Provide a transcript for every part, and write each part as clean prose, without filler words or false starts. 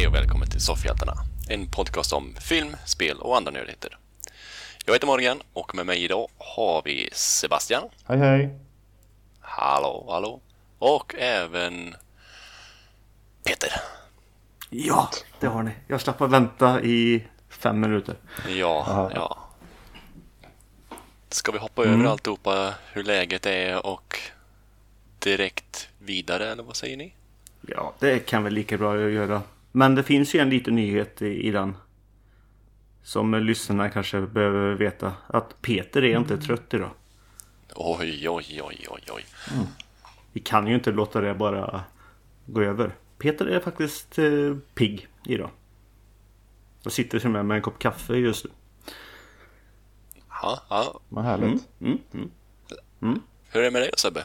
Hej och välkommen till Soffhjältarna, en podcast om film, spel och andra nördigheter. Jag heter Morgan och med mig idag har vi Sebastian. Hej hej. Hallå. Och även Peter. Ja, det har ni. Jag slapp vänta i 5 minuter. Ja. Ska vi hoppa över alltihopa, hur läget är och direkt vidare, eller vad säger ni? Ja, det kan väl lika bra att göra. Men det finns ju en liten nyhet i den. Som lyssnarna kanske behöver veta. Att Peter är inte trött idag. Oj. Vi kan ju inte låta det bara gå över. Peter är faktiskt pigg idag. Jag sitter som med en kopp kaffe just nu. Ja. Vad härligt. Hur är det med dig då, Sebbe?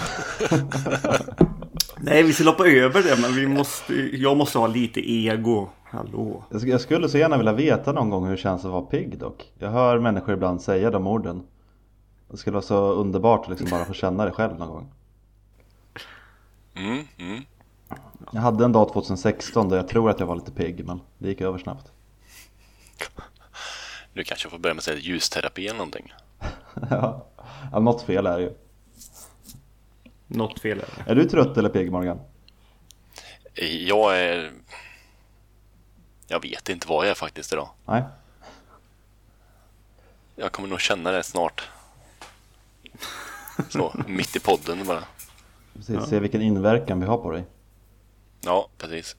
Nej, vi ska loppa över det, men jag måste ha lite ego. Hallå. Jag skulle så gärna vilja veta någon gång hur det känns att vara pigg dock. Jag hör människor ibland säga de orden. Det skulle vara så underbart att liksom bara få känna det själv någon gång. Jag hade en dag 2016 där jag tror att jag var lite pigg, men det gick över snabbt. Du kanske får börja med att säga ljusterapi eller någonting. Ja, något fel är det ju. Något fel är det. Är du trött eller pigg, Morgan? Jag vet inte vad jag är faktiskt idag. Nej. Jag kommer nog känna det snart. Så, mitt i podden bara. Precis, se vilken inverkan vi har på dig. Ja, precis.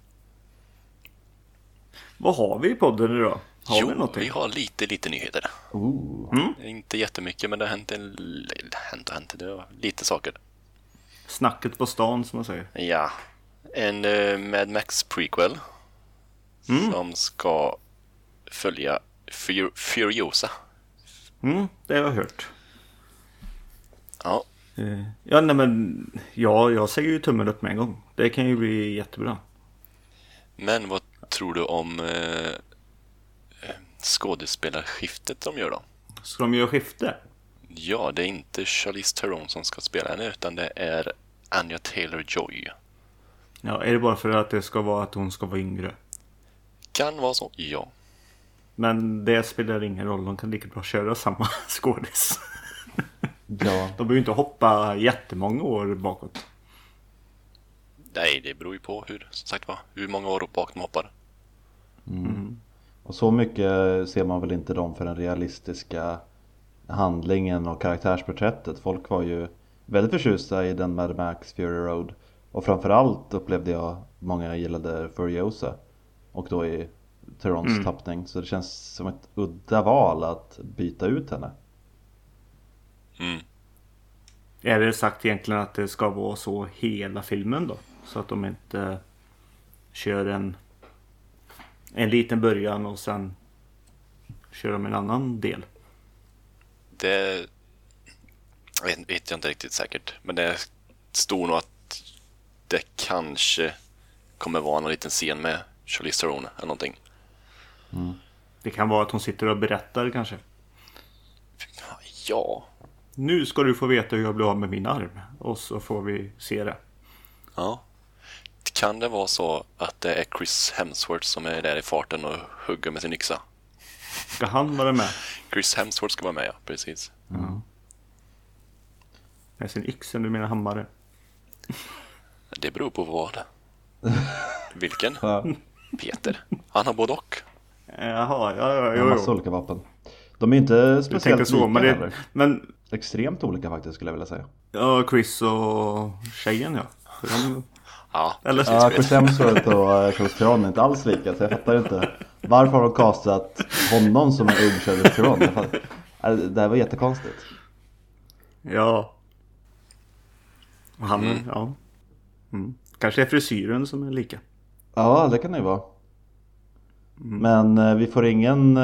Vad har vi i podden idag? Vi har lite nyheter. Inte jättemycket, men det har hänt det var lite saker. Snacket på stan, som man säger. Ja, en Mad Max prequel som ska följa Furiosa. Det har jag hört. Ja. Jag säger ju tummen upp med en gång. Det kan ju bli jättebra. Men vad tror du om skådespelarskiftet de gör då? Ska de göra skifte? Ja, det är inte Charlize Theron som ska spela henne, utan det är Anya Taylor-Joy. Ja, är det bara för att det ska vara att hon ska vara yngre? Kan vara så, ja. Men det spelar ingen roll, de kan lika bra köra samma skådis. Ja. De behöver ju inte hoppa jättemånga år bakåt. Nej, det beror ju på hur många år bak de hoppar. Och så mycket ser man väl inte dem för den realistiska handlingen och karaktärsporträttet. Folk var ju väldigt förtjusta i den Mad Max Fury Road. Och framförallt upplevde jag många gillade Furiosa. Och då i Therons tappning. Så det känns som ett udda val att byta ut henne. Är det sagt egentligen att det ska vara så hela filmen då? Så att de inte kör en liten början och sen kör de en annan del? Det vet jag inte riktigt säkert. Men det står nog att det kanske kommer vara någon liten scen med Charlize Theron eller någonting. Det kan vara att hon sitter och berättar kanske. Ja. Nu ska du få veta hur jag blir av med min arm. Och så får vi se det. Ja. Kan det vara så att det är Chris Hemsworth som är där i farten och hugger med sin yxa? Ska han vara med? Chris Hemsworth ska vara med, ja, precis. Med sin yxa, du menar hammare? Det beror på vad. Vilken? Ja. Peter. Han har både och. Jaha, En massa olika vapen. De är inte speciellt så, lika men extremt olika faktiskt skulle jag vilja säga. ja, Chris och tjejen, ja. Ja, Eller Ja, Chris Hemsworth och Charlize Theron är inte alls lika. Så jag fattar inte. Varför har de castat honom som en ung Charlize Theron? Det här var jättekonstigt. Ja. Och han, ja. Kanske är frisyren som är lika. Ja, det kan det ju vara. Men vi får ingen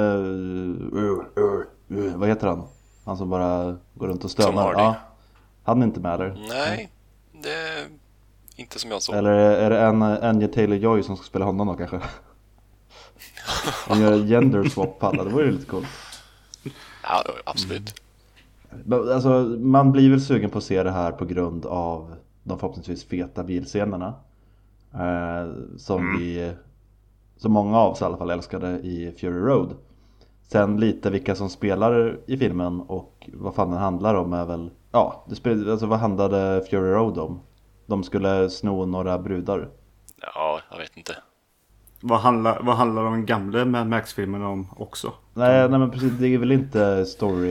vad heter han? Han som bara går runt och stönar. Ja, han är inte med där. Nej, det är inte som jag såg. Eller är det Anya Taylor-Joy som ska spela honom då kanske? Han gör gender swap på alla, det vore lite coolt. Ja, absolut. Alltså, man blir väl sugen på att se det här på grund av de förhoppningsvis feta bilscenerna som vi som många av oss i alla fall älskade i Fury Road. Sen lite vilka som spelar i filmen och vad fan den handlar om är väl... Ja, alltså vad handlade Fury Road om? De skulle sno några brudar. Ja, jag vet inte. Vad handlar de gamla Mad Max-filmerna om också? Nej men precis, det är väl inte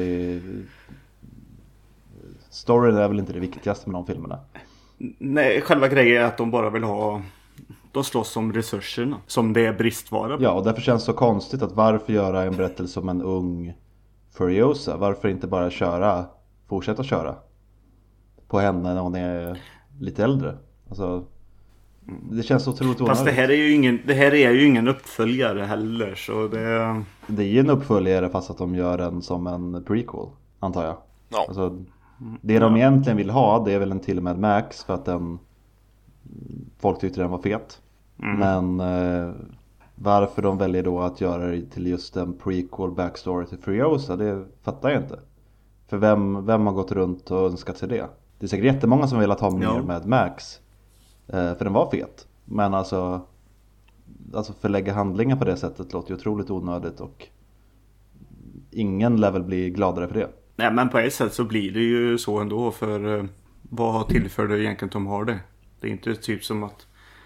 storyn är väl inte det viktigaste med de filmerna. Nej, själva grejen är att de bara vill ha... De slåss om resurserna som det är bristvara på. Ja, och därför känns det så konstigt att varför göra en berättelse om en ung Furiosa? Varför inte bara fortsätta köra på henne när hon är lite äldre? Alltså, det känns så otroligt onödigt. Fast det här är ju ingen uppföljare heller, så det... Det är ju en uppföljare fast att de gör den som en prequel, antar jag. Ja. Alltså, det de egentligen vill ha, det är väl en till Mad Max för att folk tyckte den var fet. Men varför de väljer då att göra det till just en prequel backstory till Furiosa, det fattar jag inte. För vem har gått runt och önskat sig det? Det är säkert jättemånga som vill ha mer Mad Max. För den var fet. Men alltså förlägga handlingen på det sättet låter ju otroligt onödigt och ingen lär väl bli gladare för det. Nej, men på ett sätt så blir det ju så ändå, för vad tillförde egentligen Tom Hardy? Det är inte typ som att...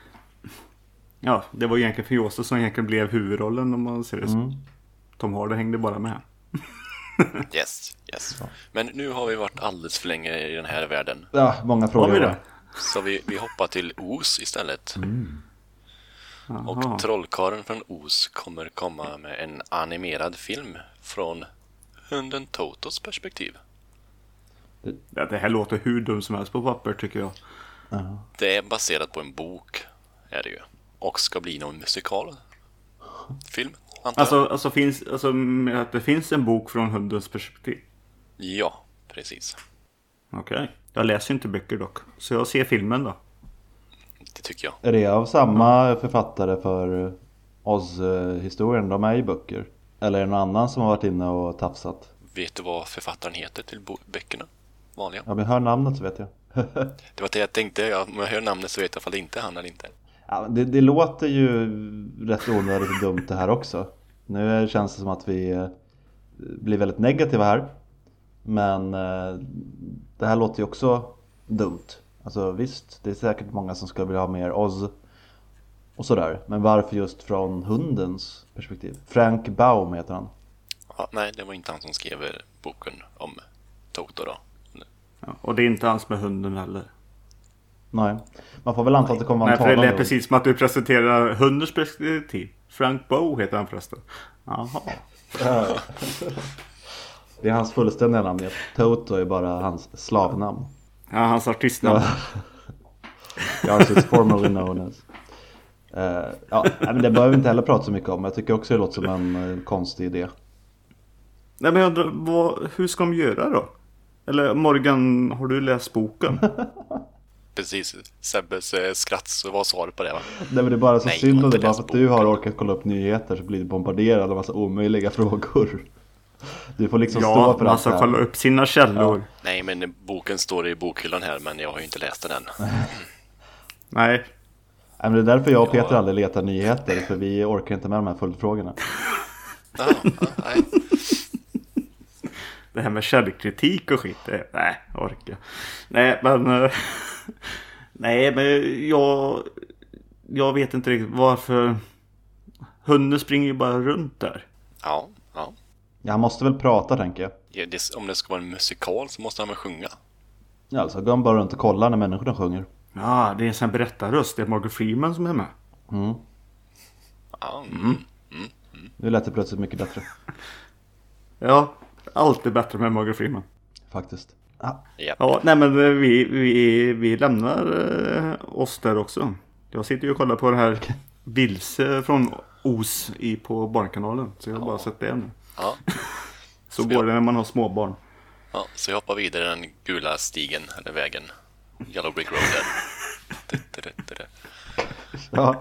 Ja, det var egentligen Furiosa som egentligen blev huvudrollen om man ser det så. Tom Hardy hängde bara med. Yes. Men nu har vi varit alldeles för länge i den här världen. Ja, många frågor. Har vi det? Så vi hoppar till Oz istället. Och trollkarlen från Oz kommer komma med en animerad film från hunden Totos perspektiv. Ja, det här låter hur dum som helst på papper, tycker jag. Det är baserat på en bok, är det ju. Och ska bli någon musikal film, antar jag. Alltså att det finns en bok från hundens perspektiv. Ja, precis. Okej. Jag läser inte böcker dock, så jag ser filmen då. Det tycker jag. Är det av samma författare för Oz-historien? De är i böcker. Eller är det någon annan som har varit inne och tafsat? Vet du vad författaren heter till böckerna? Vanliga. Ja, men hör namnet så vet jag. Det var det jag tänkte. Om jag hör namnet så vet jag ifall det inte är han eller inte. Ja, det låter ju rätt onödigt och dumt det här också. Nu känns det som att vi blir väldigt negativa här. Men det här låter ju också dumt. Alltså visst, det är säkert många som skulle vilja ha mer Oz och sådär. Men varför just från hundens perspektiv? Frank Baum heter han. Ja, nej, det var inte han som skrev boken om Toto då. Ja, och det är inte alls med hunden heller. Nej, man får väl anta att det kommer vara en Nej, för det talande är precis som att du presenterar hundens perspektiv. Frank Bow heter han förresten. Jaha. Det är hans fullständiga namn. Toto är bara hans slavnamn. Ja, hans artistnamn. Ja, it's formerly known as. Ja, men det behöver vi inte heller prata så mycket om. Jag tycker också det låter som en konstig idé. Nej, men jag undrar, hur ska de göra då? Eller Morgan, har du läst boken? Precis, Sebbes skratt, så vad sa du på det, va? Nej, men det är bara så Nej, synd jag om har det. inte Bara läst för att du har boken. orkat kolla upp nyheter så blir du bombarderad av massa omöjliga frågor. Du får liksom stå Ja, för man allt ska det här. kolla upp sina källor. Ja. Nej, men boken står i bokhyllan här, men jag har ju inte läst den än. Nej. Nej, men det är därför jag och Peter aldrig letar nyheter. För vi orkar inte med de här följdfrågorna. Nej. Det här med källkritik och skit, nej, orkar. Nej, men... nej, men jag vet inte riktigt varför... Hunden springer ju bara runt där. Ja. Ja, han måste väl prata, tänker jag. Ja, om det ska vara en musikal så måste han väl sjunga. Ja, alltså går han bara runt och kollar när människorna sjunger. Ja, det är en sån berättarröst. Det är Morgan Freeman som är med. Ja, Nu lät det plötsligt mycket bättre. Ja, allt är bättre med Morgan Freeman. Faktiskt. Ja, nej men vi lämnar oss där också. Jag sitter ju och kollar på det här Vilse från Oz på Barnkanalen. Så jag har bara sett det nu. Ja. Så går det när man har småbarn. Ja, så jag hoppar vidare den gula stigen, eller vägen. Yellow Brick Road där. Ja,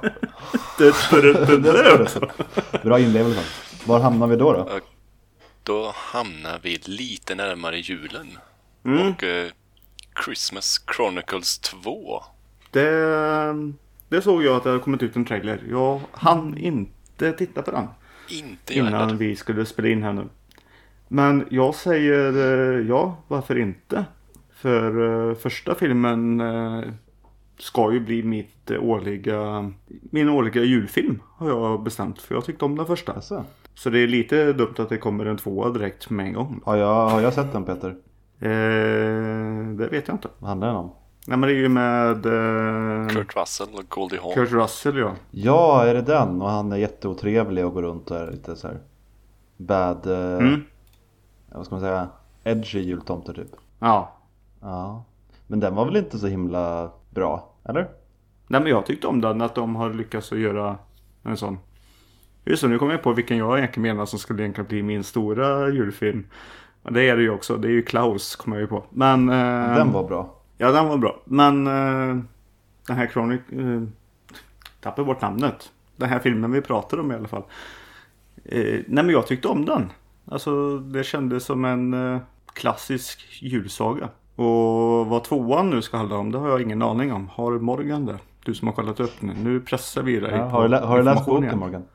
Det bra inlevelse. Var hamnar vi då? Då hamnar vi lite närmare julen. Och Christmas Chronicles 2. Det Det såg jag att det hade kommit ut en trailer. Jag hann inte titta på den. Inte jag Innan heller. vi skulle spela in här nu. Men jag säger ja, varför inte? För första filmen ska ju bli min årliga julfilm, har jag bestämt. För jag tyckte om den första. Alltså. Så det är lite dumt att det kommer en tvåa direkt med en gång. Har jag sett den, Peter? Det vet jag inte. Vad handlar den om? Nej, men det är ju med Kurt Russell och Goldie Hawn. Kurt Russell, ja. Ja, är det den? Och han är jätteotrevlig och går runt och är lite så här bad, vad ska man säga, edgy jultomter typ. Ja. Ja. Men den var väl inte så himla bra, eller? Nej, men jag tyckte om den, att de har lyckats att göra en sån. Just det, nu kommer jag på vilken jag egentligen menar som skulle egentligen bli min stora julfilm. Och det är det ju också, det är ju Klaus, kommer jag ju på. Men Den var bra. ja, den var bra. Men den här tappar bort namnet. Den här filmen vi pratar om i alla fall. Nej, men jag tyckte om den. Alltså, det kändes som en klassisk julsaga. Och vad tvåan nu ska handla om, det har jag ingen aning om. Har Morgan det? Du som har kollat upp nu. Nu pressar vi dig Ja, på har du läst information boken, igen. Morgan?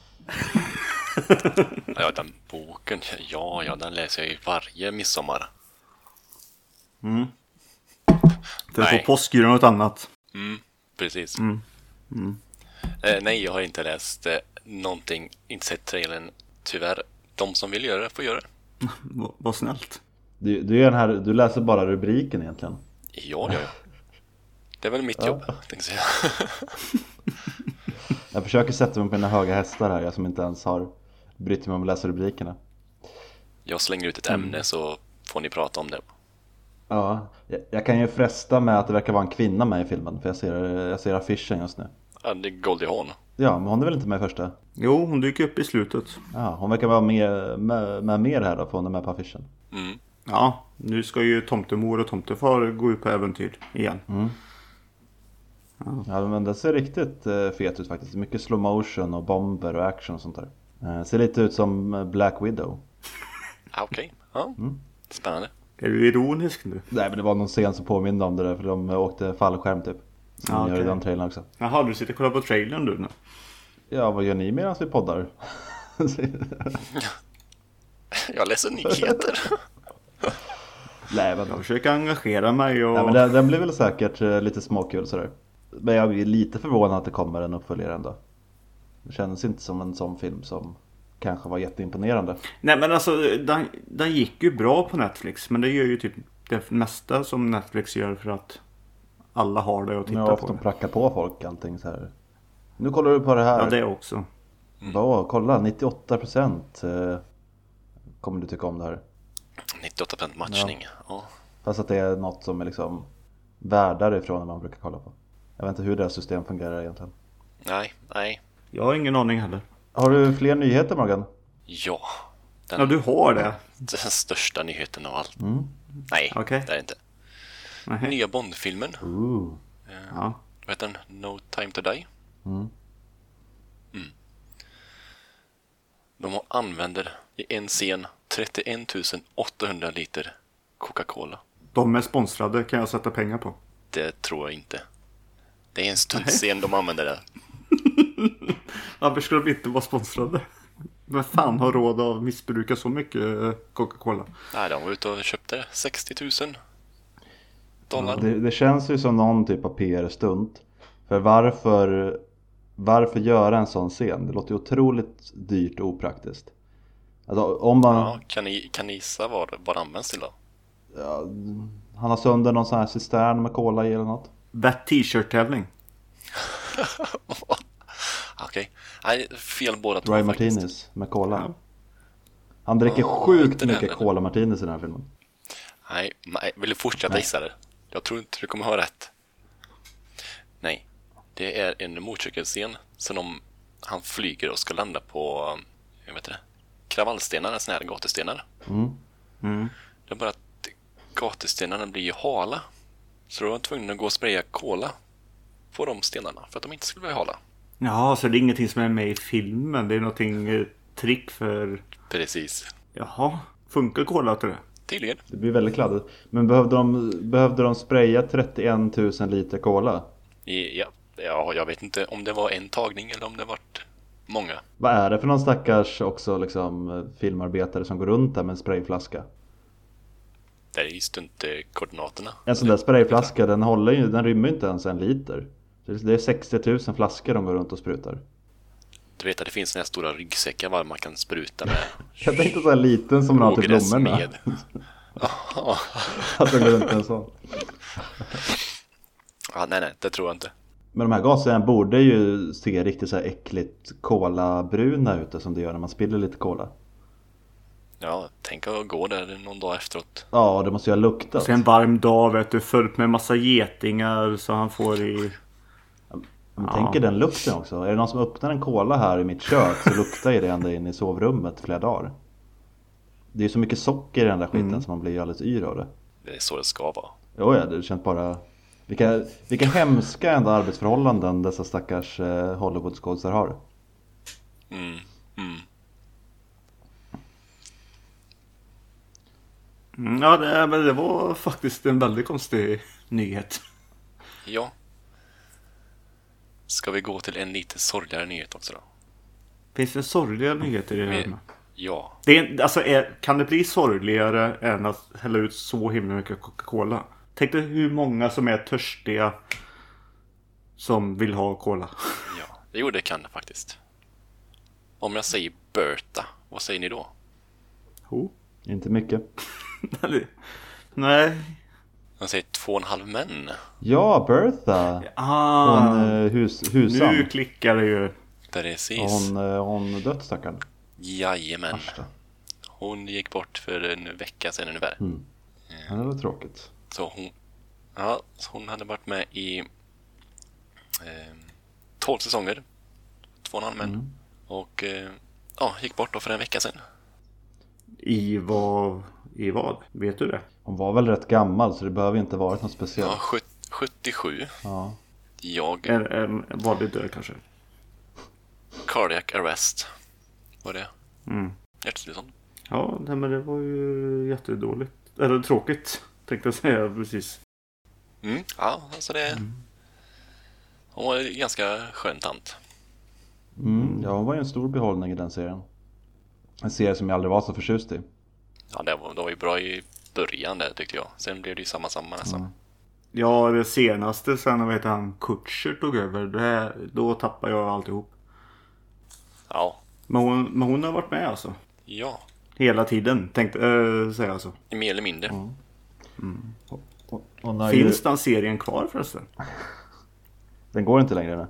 Ja, den boken. Ja, den läser jag ju varje midsommar. För att få Nej. påsk eller något annat. Precis. Nej, jag har inte läst någonting, inte sett trailern. Tyvärr. De som vill göra det får göra det. Vad snällt. Du läser bara rubriken egentligen. Ja. Det är väl mitt jobb, tänkte jag säga. Jag försöker sätta mig på mina höga hästar här, jag som inte ens har brytt mig om att läsa rubrikerna. Jag slänger ut ett ämne så får ni prata om det. Ja, jag kan ju fresta med att det verkar vara en kvinna med i filmen, för jag ser affischen just nu. Ja, det är Goldie Hawn. Ja, men hon är väl inte med i första? Jo, hon dyker upp i slutet. Ja, hon verkar vara med mer här då, för hon är med på affischen. Ja, nu ska ju tomtemor och tomtefar gå ut på äventyr igen. Ja, men det ser riktigt fet ut faktiskt. Mycket slow motion och bomber och action och sånt där. Ser lite ut som Black Widow. Okej. Ja. Spännande. Är du ironisk nu? Nej, men det var någon scen som påminde om det där, för de åkte fallskärm typ. Som Ja, gör i okej. den trailern också. Jaha, du sitter och kollar på trailern du nu. Ja, vad gör ni medan vi poddar? Jag läser nyheter. Nej, men, Jag försöker engagera mig och... nej, men den blir väl säkert lite småkul sådär. Men jag är lite förvånad att det kommer en uppföljare ändå. Det känns inte som en sån film som kanske var jätteimponerande. Nej, men alltså, den gick ju bra på Netflix. Men det gör ju typ det mesta som Netflix gör för att alla har det och tittar Ja, på de det. prackar på folk allting så här. Nu kollar du på det här. Ja, det också. Kolla, 98% kommer du tycka om det här. 98% matchning. Ja. Fast att det är något som är liksom värdare ifrån än man brukar kolla på. Jag vet inte hur deras system fungerar egentligen. Nej. Jag har ingen aning heller. Har du fler nyheter, Morgan? Ja. Ja, du har det. Den största nyheten av allt. Nej, Okej. det är det inte. Nej. Nya Bond-filmen. Ja. Vad heter den? No Time to Die. De använder i en scen 31 800 liter Coca-Cola. De är sponsrade, kan jag sätta pengar på. Det tror jag inte. Det är en stuntscen de använder det. Varför skulle de inte vara sponsrade? Vem fan har råd att missbruka så mycket Coca-Cola? Nej, de var ute och köpte 60 000 dollar. Det känns ju som någon typ av PR-stunt. För varför göra en sån scen? Det låter ju otroligt dyrt och opraktiskt. Alltså, om man... Ja, kan ni gissa vad det används till då? Ja, han har sönder någon sån här cistern med cola i eller något. Wet t-shirt-tävling. Okej. Nej, fel båda två Dry faktiskt. martinis med cola. Han dricker sjukt inte det mycket heller. cola martinis i den här filmen. Nej, vill du fortsätta gissa det? Jag tror inte du kommer ha rätt. Nej, det är en motorcykelscen som han flyger och ska landa på, jag vet inte, kravallstenar, såna här gatestenar. Det är bara att gatustenarna blir ju hala. Så då var tvungen att gå och spraya cola på de stenarna för att de inte skulle bli hala. Ja, så det är ingenting som är med i filmen. Det är någonting trick för... Precis. Jaha, funkar cola till det? Tydligen. Det blir väldigt kladdigt. Men behövde de spraya 31 000 liter cola? Ja, Ja, jag vet inte om det var en tagning eller om det varit många. Vad är det för någon stackars också liksom filmarbetare som går runt där med en sprayflaska? Det är just inte koordinaterna. En sån där sprayflaska, den rymmer inte ens 1 liter. Det är 60 000 flaskor de går runt och sprutar. Du vet att det finns såna här stora ryggsäckar var man kan spruta med. Jag tänkte så här liten som man har till blommorna. Ja. Att de går runt en sån. Ja, nej, det tror jag inte. Men de här gaserna borde ju se riktigt så här äckligt kolabruna ut som det gör när man spiller lite kola. Ja, tänk att gå där någon dag efteråt. Ja, det måste ju ha luktat. Så en varm dag, vet du, fullt med massa getingar så han får i... Men tänker den lukten också. Är det någon som öppnar en cola här i mitt kök så luktar ju det ända in i sovrummet flera dagar. Det är ju så mycket socker i den där skiten så man blir ju alldeles yr av det. Det är så det ska vara. Jo, ja, det känns bara... Vilka hemska ändå arbetsförhållanden dessa stackars Hollywoodskådisar har. Ja, det var faktiskt en väldigt konstig nyhet. Ja. Ska vi gå till en lite sorgligare nyhet också då? Finns det sorgliga nyheter i det här? Ja. Kan det bli sorgligare än att hälla ut så himla mycket Coca-Cola? Tänk dig hur många som är törstiga som vill ha cola. Ja, jo det kan det faktiskt. Om jag säger Bertha, vad säger ni då? Inte mycket. Nej. Jag säger 2,5 män. Ja, Bertha. Hon husan. Nu klickar det ju. Precis. Hon dött stackarn. Jajamän. Hon gick bort för en vecka sedan ungefär. Ja, det var tråkigt. Så hon hade varit med i 12 säsonger. 2,5 män. Och gick bort då för en vecka sedan. I vad? Vet du det? Hon var väl rätt gammal så det behöver inte varit något speciellt. Ja, 77. Ja. Var det död kanske? Cardiac arrest. Var det? Hjärtstillestånd. Ja, men det var ju jättedåligt. Eller tråkigt, tänkte jag säga precis. Ja, alltså det... Hon var en ganska skön tant. Ja, hon var ju en stor behållning i den serien. En serie som jag aldrig var så förtjust i. Ja, det var ju bra i början där tyckte jag. Sen blev det ju samma nästan. Ja, det senaste sen vet han Kutcher tog över. Då tappade jag alltihop. Ja. Men hon har varit med alltså. Ja. Hela tiden, tänkte säga alltså. Mer eller mindre. Finns den serien kvar förresten? Den går inte längre nu.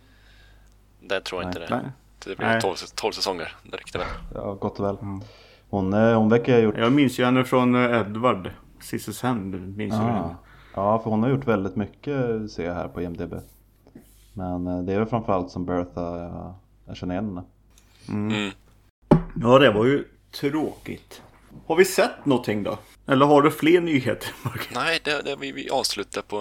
Det tror jag inte det. Nej. Det blev 12 säsonger. Det räckte väl. Ja, gott och väl. Hon verkar ha gjort... Jag minns ju henne från Edward. Sisters Hand, minns du henne? Ja, för hon har gjort väldigt mycket, ser jag här på IMDb. Men det är väl framförallt som Bertha jag känner igen henne. Ja, det var ju tråkigt. Har vi sett någonting då? Eller har du fler nyheter, Mark? Nej, vi avslutar på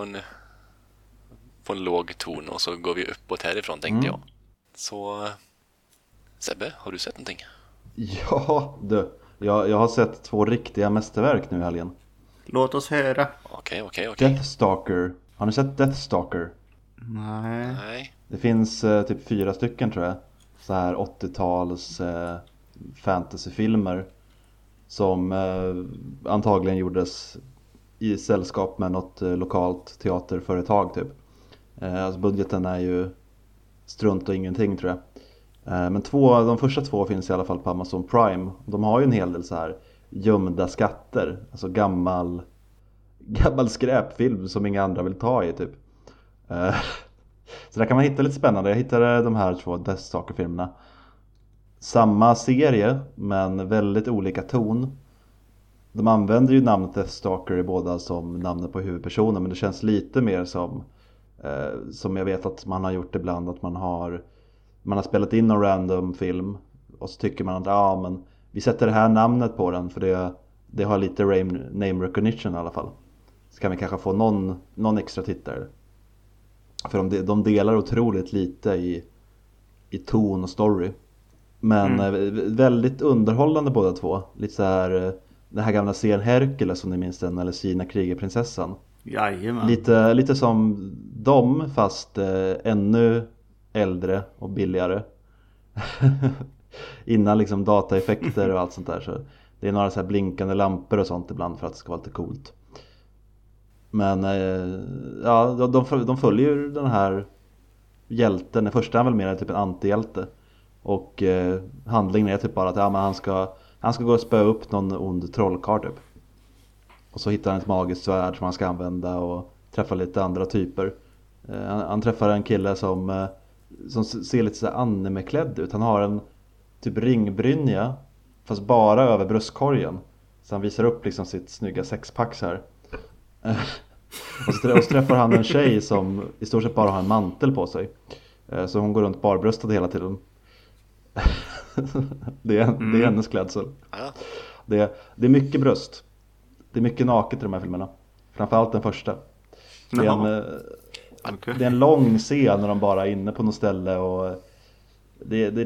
en låg ton och så går vi uppåt härifrån tänkte jag. Så Sebbe, har du sett någonting? Ja, jag har sett 2 riktiga mästerverk nu i helgen. Låt oss höra. Okej. Deathstalker. Har ni sett Deathstalker? Nej. Det finns typ 4 stycken tror jag. Så här 80-tals fantasyfilmer. Som antagligen gjordes i sällskap med något lokalt teaterföretag typ. Alltså budgeten är ju strunt och ingenting tror jag. Men de första 2 finns i alla fall på Amazon Prime. De har ju en hel del så här gömda skatter. Alltså gammal skräpfilm som inga andra vill ta i typ. Så där kan man hitta lite spännande. Jag hittade de här 2 Deathstalker-filmerna. Samma serie men väldigt olika ton. De använder ju namnet Deathstalker i båda som namnet på huvudpersonen. Men det känns lite mer som jag vet att man har gjort ibland. Att man har spelat in en random film. Och så tycker man att men vi sätter det här namnet på den. För det har lite name recognition i alla fall. Så kan vi kanske få någon extra tittare. För de delar otroligt lite i ton och story. Men väldigt underhållande båda 2. Lite så här den här gamla serien Hercules som ni minns den. Eller Sina krigarprinsessan. Jajamän. Lite som dem, fast ännu äldre och billigare. Innan liksom dataeffekter och allt sånt där. Så det är några så här blinkande lampor och sånt ibland för att det ska vara lite coolt. Men ja, de följer ju den här hjälten. Den första är väl mer typ en antihjälte. Och handlingen är typ bara att ja, men han ska gå och spöa upp någon ond trollkarl typ. Och så hittar han ett magiskt svärd som han ska använda och träffa lite andra typer. Han träffar en kille som ser lite så anime-klädd ut. Han har en typ ringbrynja fast bara över bröstkorgen. Så han visar upp liksom sitt snygga sexpack så här. Och så träffar han en tjej som i stort sett bara har en mantel på sig. Så hon går runt barbröstad hela tiden. Det är hennes klädsel. Det är mycket bröst. Det är mycket naket i de här filmerna. Framförallt den första. Det är en lång scen när de bara är inne på något ställe. Och det är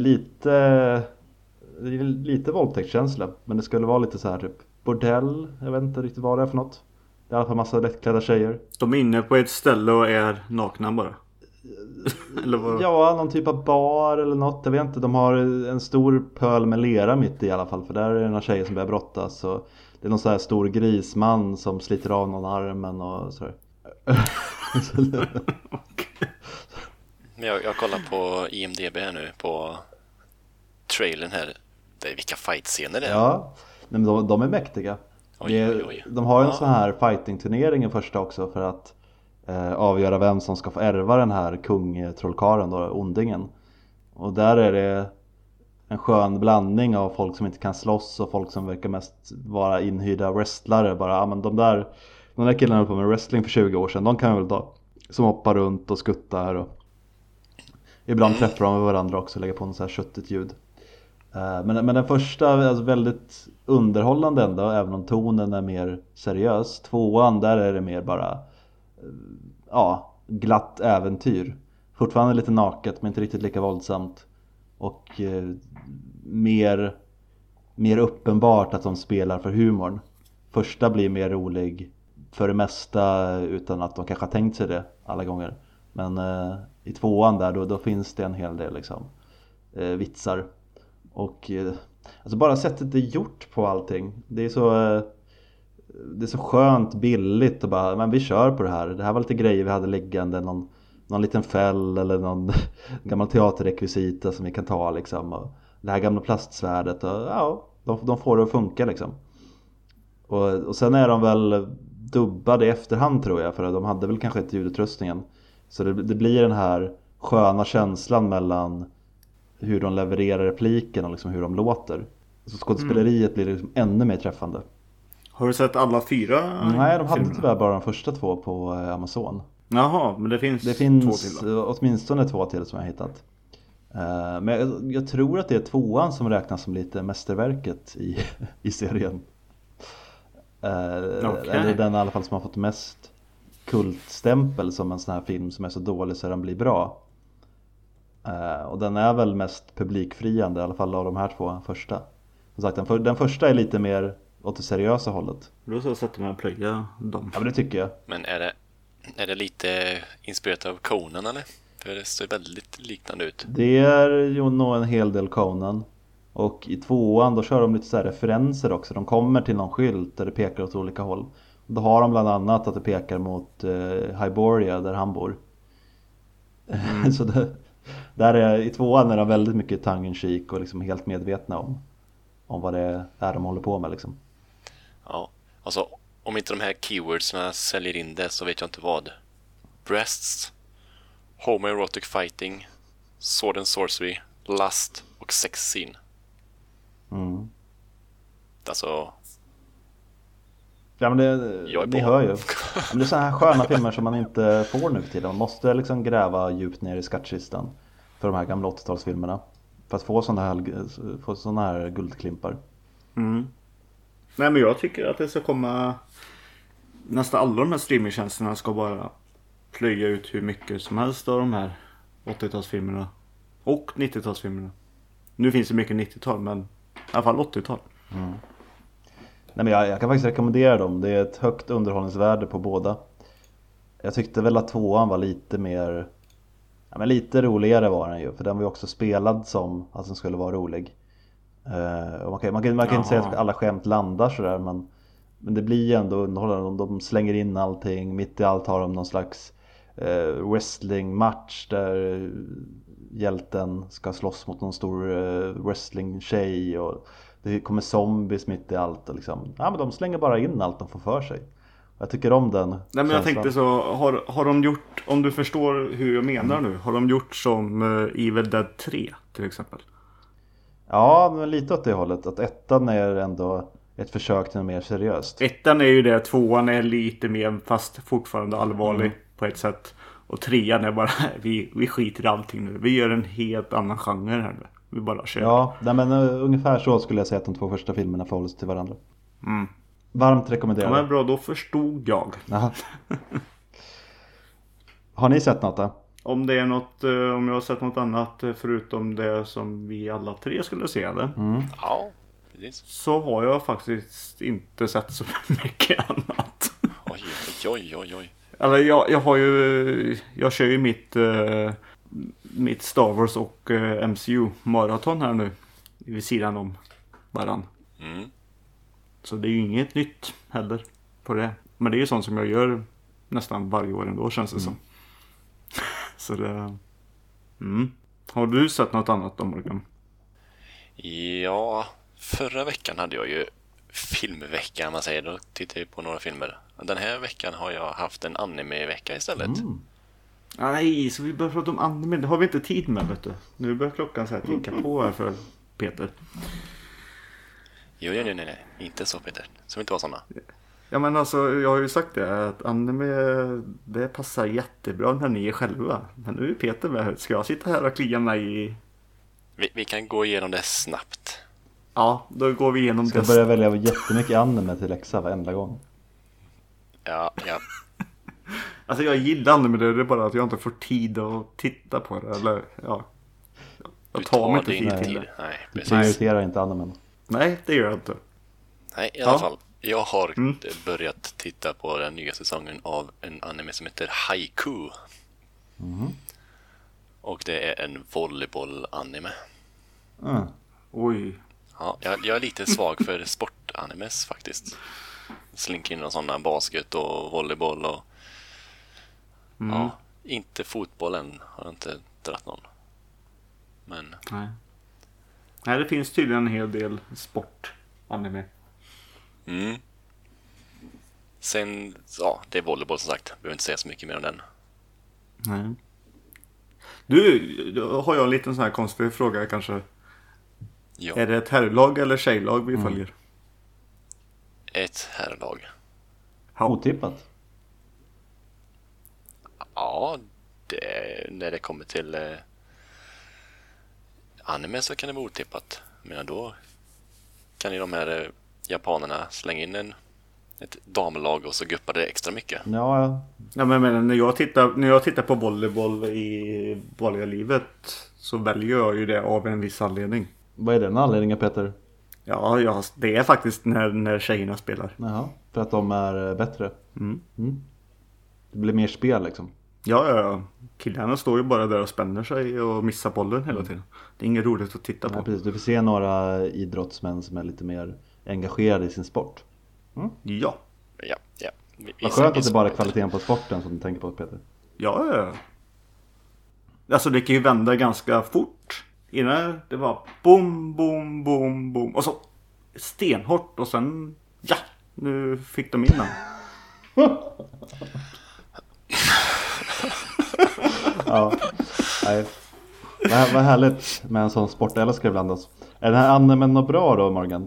lite våldtäktskänsla. Men det skulle vara lite så här typ bordell. Jag vet inte riktigt vad det är för något. Det är i alla fall massa lättklädda tjejer. De är inne på ett ställe och är nakna bara. Eller vad? Ja, någon typ av bar eller något. Jag vet inte, de har en stor pöl med lera mitt i alla fall. För där är det några tjejer som börjar brottas. Så det är någon så här stor grisman som sliter av någon armen och sådär. Jag kollar på IMDb här nu på trailern här. Det är vilka fight-scener det är. Ja, men de är mäktiga. Oj. De har ju en sån här fighting-turnering i första också för att avgöra vem som ska få ärva den här kung-trollkaren då, ondingen. Och där är det en skön blandning av folk som inte kan slåss och folk som verkar mest vara inhyrda wrestlare. Bara, ja, men de där killarna höll på med wrestling för 20 år sedan, de kan väl ta. Som hoppar runt och skuttar och ibland träffar de med varandra också och lägger på något så här köttigt ljud. Men den första är alltså väldigt underhållande ändå, även om tonen är mer seriös. Tvåan, där är det mer bara glatt äventyr. Fortfarande lite naket men inte riktigt lika våldsamt. Och mer uppenbart att de spelar för humorn. Första blir mer rolig för det mesta utan att de kanske har tänkt sig det alla gånger. Men i tvåan där då finns det en hel del liksom, vitsar. Och alltså bara sättet det är gjort på allting. Det är så skönt billigt och bara, men vi kör på det här. Det här var lite grejer vi hade liggande, någon liten fäll eller någon gammal teaterrekvisita som vi kan ta liksom. Och det här gamla plastsvärdet och ja, de får det att funka liksom. Och sen är de väl dubbade i efterhand tror jag, för de hade väl kanske inte ljudutrustningen. Så det blir den här sköna känslan mellan hur de levererar repliken och liksom hur de låter. Så skådespeleriet blir liksom ännu mer träffande. Har du sett alla 4? Nej, de hade tyvärr bara de första 2 på Amazon. Jaha, men det finns 2 till då. Åtminstone 2 till som jag har hittat. Men jag tror att det är 2:an som räknas som lite mästerverket i serien. Eller den i alla fall som har fått mest kultstämpel som en sån här film som är så dålig så den blir bra. Och den är väl mest publikfriande i alla fall av de här 2 första. Som sagt, den första är lite mer åt det seriösa hållet. Då så sätter man plöja dem. Ja, men det tycker jag. Men är det lite inspirerat av Conan eller? För det ser väldigt liknande ut. Det är ju nog en hel del Conan. Och i 2:an då kör de lite så här referenser också. De kommer till någon skylt där det pekar åt olika håll. Då har de bland annat att det pekar mot Hyboria där han bor. Så där är, i 2:an är de väldigt mycket tongue in cheek och liksom helt medvetna om vad det är de håller på med liksom. Ja, alltså om inte de här keywordsna säljer in det så vet jag inte vad. Breasts, homoerotic fighting, sword and sorcery, lust och sex scene. Alltså... Ja, men ni hör ju. Men det är så här sköna filmer som man inte får nu för tiden. Man måste liksom gräva djupt ner i skattkistan för de här gamla 80-talsfilmerna. För att få såna här guldklimpar. Nej, men jag tycker att det ska komma... Nästan alla de här streamingtjänsterna ska bara plöja ut hur mycket som helst av de här 80-talsfilmerna. Och 90-talsfilmerna. Nu finns det mycket 90-tal, men i alla fall 80-tal. Nej, men jag kan faktiskt rekommendera dem. Det är ett högt underhållningsvärde på båda. Jag tyckte väl att tvåan var lite mer, ja, men lite roligare var den ju. För den var ju också spelad som att den skulle vara rolig. Och man kan inte säga att alla skämt landar sådär, men det blir ju ändå underhållande. De slänger in allting, mitt i allt har de någon slags wrestlingmatch där hjälten ska slåss mot någon stor wrestling-tjej och det kommer zombies mitt i allt och liksom, ja men de slänger bara in allt de får för sig. Jag tycker om den. Nej, men jag tänkte så, har de gjort, om du förstår hur jag menar nu, har de gjort som Evil Dead 3 till exempel? Ja, men lite åt det hållet, att ettan är ändå ett försök till något mer seriöst. Ettan är ju det, tvåan är lite mer fast fortfarande allvarlig på ett sätt. Och trean är bara, vi skiter i allting nu. Vi gör en helt annan genre här nu. Vi bara kör. Ja, nej, men ungefär så skulle jag säga att de två första filmerna förhåller sig till varandra. Varmt rekommenderar. Ja, men bra, då förstod jag. Aha. Har ni sett något då? Om det är något, om jag har sett något annat förutom det som vi alla tre skulle se, eller? Ja, precis. Så har jag faktiskt inte sett så mycket annat. Oj. Eller jag kör ju mitt Star Wars och MCU-maraton här nu. Vid sidan om varann. Så det är ju inget nytt heller på det. Men det är ju sånt som jag gör nästan varje år ändå, känns det som. Så det... Har du sett något annat då, Morgan? Ja, förra veckan hade jag ju filmvecka, man säger. Då tittade jag på några filmer. Den här veckan har jag haft en anime-vecka istället. Nej, så vi börjar prata om anime. Det har vi inte tid med, vet du. Nu börjar klockan så här ticka på här för Peter. Jo, nej. Inte så, Peter. Som inte var såna. Ja, men alltså, jag har ju sagt det, att anime, det passar jättebra när ni är själva. Men nu är Peter med. Ska jag sitta här och klia mig i... Vi kan gå igenom det snabbt. Ja, då går vi igenom det. Jag ska börja välja jättemycket anime till läxa varenda gång. Ja. Alltså jag gillar anime, det är bara att jag inte får tid att titta på det. Eller, ja. Jag tar mig inte tid till det. Nej, Du precis. prioriterar inte animen. Nej, det gör jag inte. Nej, i alla fall. Jag har börjat titta på den nya säsongen av en anime som heter Haiku. Och det är en volleyboll-anime. Oj. Ja, jag är lite svag för sportanimes faktiskt. Slinker in någon sån här basket och volleyboll och... Ja, inte fotbollen har jag inte dratt någon. Men... Nej, det finns tydligen en hel del sportanime. Sen, ja, det är volleyboll som sagt. Behöver inte säga så mycket mer om den. Nej. Du, då har jag en liten sån här konstig fråga kanske. Ja. Är det ett herrlag eller tjejlag vi följer? Ett herrlag. Otippat. Ja, när det kommer till anime så kan det vara otippat. Men då kan ju de här japanerna slänga in ett damlag och så guppar det extra mycket. Ja. Ja, men när jag tittar på volleyboll i vanliga livet så väljer jag ju det av en viss anledning. Vad är den anledningen, Peter? Ja, det är faktiskt när tjejerna spelar. Jaha, för att de är bättre. Det blir mer spel liksom. Ja. Killarna står ju bara där och spänner sig och missar bollen hela tiden. Det är inget roligt att titta på. Ja, precis. Du får se några idrottsmän som är lite mer engagerade i sin sport. Ja. Vad skönt att det bara är kvaliteten på sporten som du tänker på, Peter. Ja. Alltså det kan ju vända ganska fort. Innan det var boom, boom, boom, boom. Och så stenhårt och sen, ja, nu fick de in den. Ja, nej. Vad härligt med en sån sportälskare ibland oss. Är den här animen något bra då, Morgan?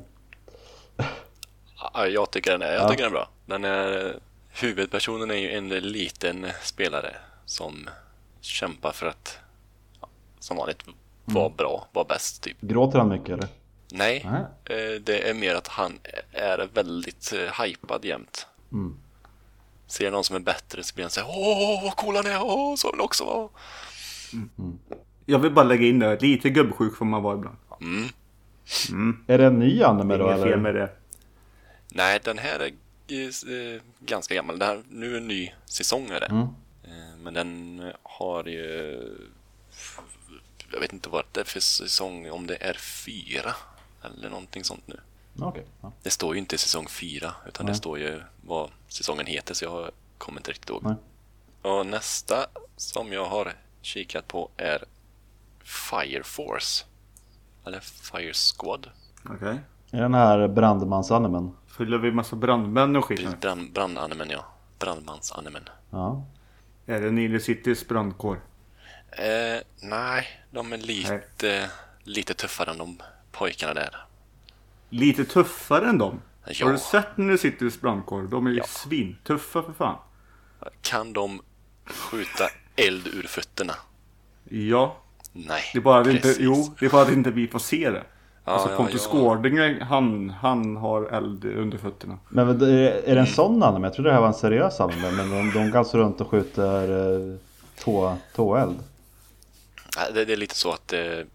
Ja, jag tycker den är bra. Huvudpersonen är ju en liten spelare som kämpar för att som vanligt vara bäst typ. Gråter han mycket eller? Nej, det är mer att han är väldigt hypad jämt. Ser någon som är bättre så blir han såhär, vad cool han är, så vill jag också vara. Jag vill bara lägga in det, lite gubbsjuk får man vara ibland. Är det en ny anime då? Inget fel med det. Nej, den här är ganska gammal. Det här, nu är en ny säsong är det. Mm. Men den har ju... Jag vet inte vad det är för säsong, om det är 4 eller någonting sånt nu. Okej. Ja. Det står ju inte säsong 4, utan Nej. det står ju vad säsongen heter, så jag kommer inte riktigt ihåg. Nej. Och nästa som jag har kikat på är Fire Force. Eller Fire Squad. Okej. Är den här brandmansanimen? Fyller vi massa brandmän och skit? Precis, brandanimen, ja. Brandmansanimen. Ja. Är det Nile Citys brandkår? Nej, de är lite tuffare än de pojkarna där. Lite tuffare än dem? Ja. Har du sett Nile Citys brandkår? De är ju Ja. svintuffa för fan. Kan de skjuta eld ur fötterna? Ja. Nej, Det är bara att precis. det är bara att inte vi får se det. Ja, Alltså ja, Pontus ja. Gårdinger, han har eld under fötterna. Men är det en sån anime? Jag trodde det här var en seriös anime. Men de går alltså runt och skjuter tåeld. Det är lite så att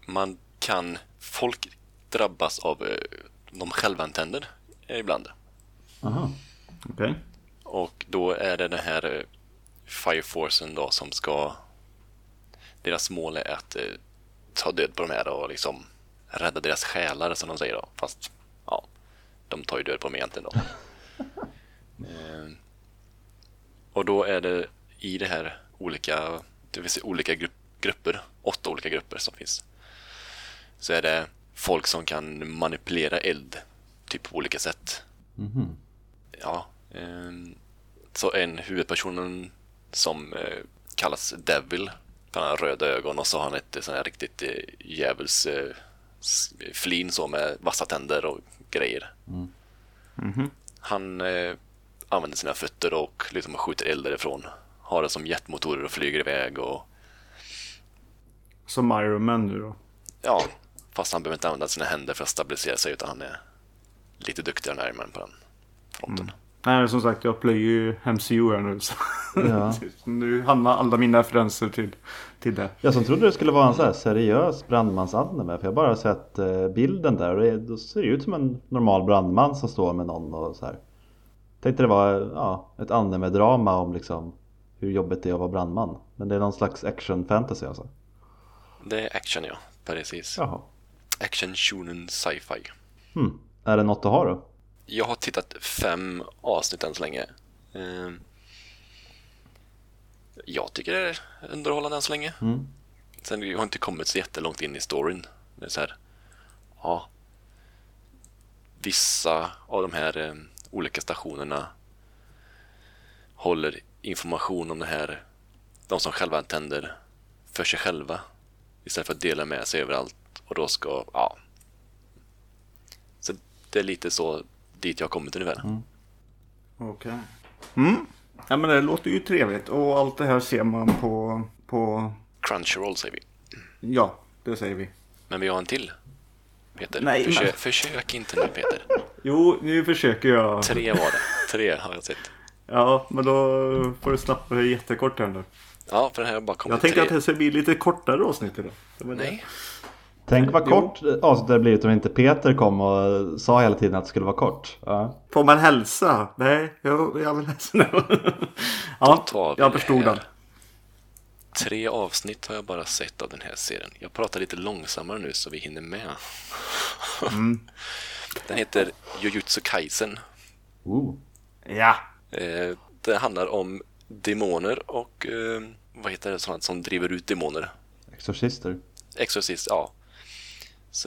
folk drabbas av de självantänder ibland. Aha. Okej. Och då är det den här Fire Forcen då som ska... Deras mål är att ta död på de här och liksom rädda deras själar, som de säger då. Fast, ja, de tar ju död på dem egentligen då. Och då är det i det här det finns olika grupper, 8 olika grupper som finns. Så är det folk som kan manipulera eld typ på olika sätt. Mhm. Ja, så en huvudpersonen som kallas Devil, han har röda ögon och så har han ett sån här riktigt djävuls flin så med vassa tänder och grejer. Mhm. Han använder sina fötter och liksom skjuter eld därifrån. Har det som jetmotorer och flyger iväg och Som Iron Man nu då. ja, fast han behöver inte använda sina händer för att stabilisera sig, utan han är lite duktigare än Iron Man på den fronten. Nej, som sagt, jag plöjer ju MCU här nu. Så. Ja. Nu hamnar alla mina referenser till det. Jag som trodde det skulle vara en så här seriös brandmansanime. För jag har bara sett bilden där. Och då ser det ut som en normal brandman som står med någon och så här. Tänkte det var ett anime-drama om liksom hur jobbigt det är att vara brandman. Men det är någon slags action-fantasy alltså. Det är action, ja. Precis. Jaha. Action, shonen, sci-fi. Är det något att ha då? Jag har tittat 5 avsnitt än så länge. Jag tycker det är underhållande än så länge. Sen har jag inte kommit så jättelångt in i storyn. Det är så här, ja, vissa av de här olika stationerna håller information om det här, de som själva tänder, för sig själva istället för att dela med sig överallt. Och då ska, ja, så det är lite så dit jag har kommit ungefär. Okej. Ja, men det låter ju trevligt. Och allt det här ser man på... Crunchyroll säger vi. Ja, det säger vi. Men vi har en till, Peter. Nej, men- Försök inte nu, Peter. Jo, nu försöker jag. 3 var det. 3 har jag sett. Ja, men då får du snabbt jättekort här nu. Ja, för den här har bara kommit Jag tänkte 3. att det ska bli lite kortare avsnitt idag. Det var det. Nej, Tänk vad Jo. kort avsnitt det blivit om inte Peter kom och sa hela tiden att det skulle vara kort. Ja. Får man hälsa? Nej, jag vill hälsa nu. Ja, tar vi jag det förstod här. den. 3 avsnitt har jag bara sett av den här serien. Jag pratar lite långsammare nu så vi hinner med. Den heter Jujutsu Kaisen. Ja. Det handlar om demoner och vad heter det, sånt som driver ut demoner. Exorcister. Exorcist, ja. Så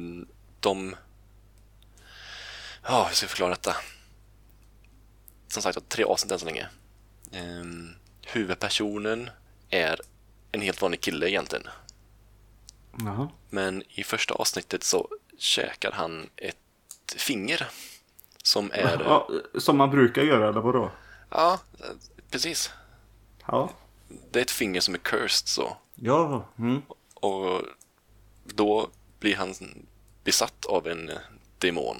ja, hur ska jag förklara detta? Som sagt, 3 avsnitt än så länge. Huvudpersonen är en helt vanlig kille egentligen. Jaha. Men i första avsnittet så käkar han ett finger som är... Ja, som man brukar göra, eller vadå? Ja, precis. Ja. Det är ett finger som är cursed så. Ja. Och då blir han besatt av en demon.